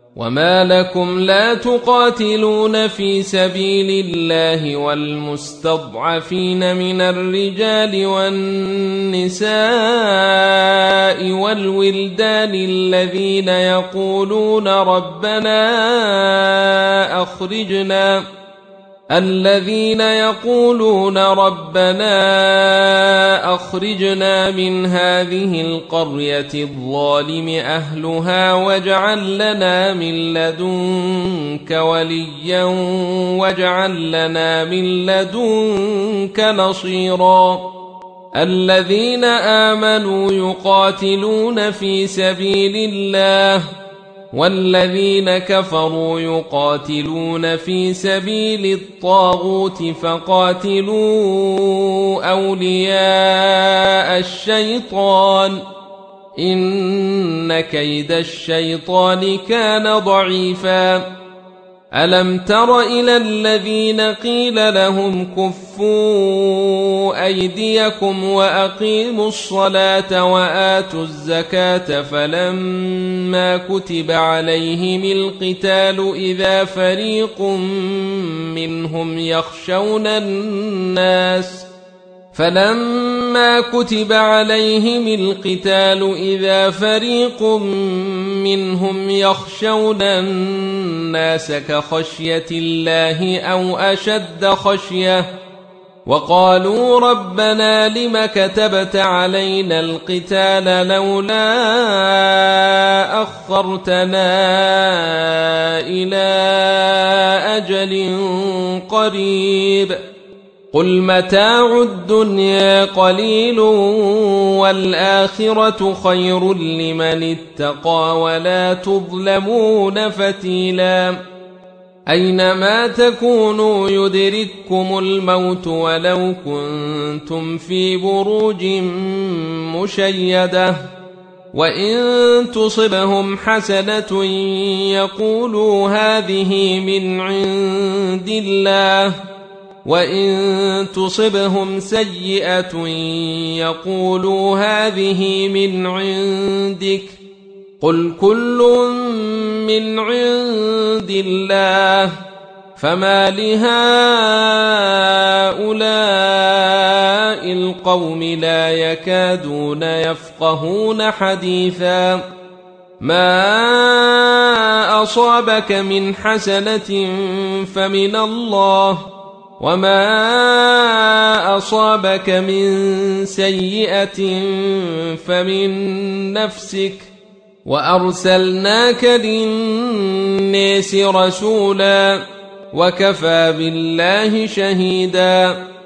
وما لكم لا تقاتلون في سبيل الله والمستضعفين من الرجال والنساء والولدان الذين يقولون ربنا أخرجنا من هذه القرية الظالم أهلها واجعل لنا من لدنك وليا واجعل لنا من لدنك نصيرا الذين آمنوا يقاتلون في سبيل الله والذين كفروا يقاتلون في سبيل الطاغوت فقاتلوا أولياء الشيطان إن كيد الشيطان كان ضعيفا ألم تر إلى الذين قيل لهم كفوا أيديكم وأقيموا الصلاة وآتوا الزكاة فلما كتب عليهم القتال إذا فريق منهم يخشون الناس كخشية الله أو أشد خشية وقالوا ربنا لم كتبت علينا القتال لولا أخرتنا إلى أجل قريب قل متاع الدنيا قليل والآخرة خير لمن اتقى ولا تظلمون فتيلا أينما تكونوا يدرككم الموت ولو كنتم في بروج مشيدة وإن تصبهم حسنة يقولوا هذه من عند الله وإن تصبهم سيئة يقولوا هذه من عندك قل كل من عند الله فما لهؤلاء القوم لا يكادون يفقهون حديثا ما أصابك من حسنة فمن الله وما أصابك من سيئة فمن نفسك وأرسلناك للناس رسولا وكفى بالله شهيدا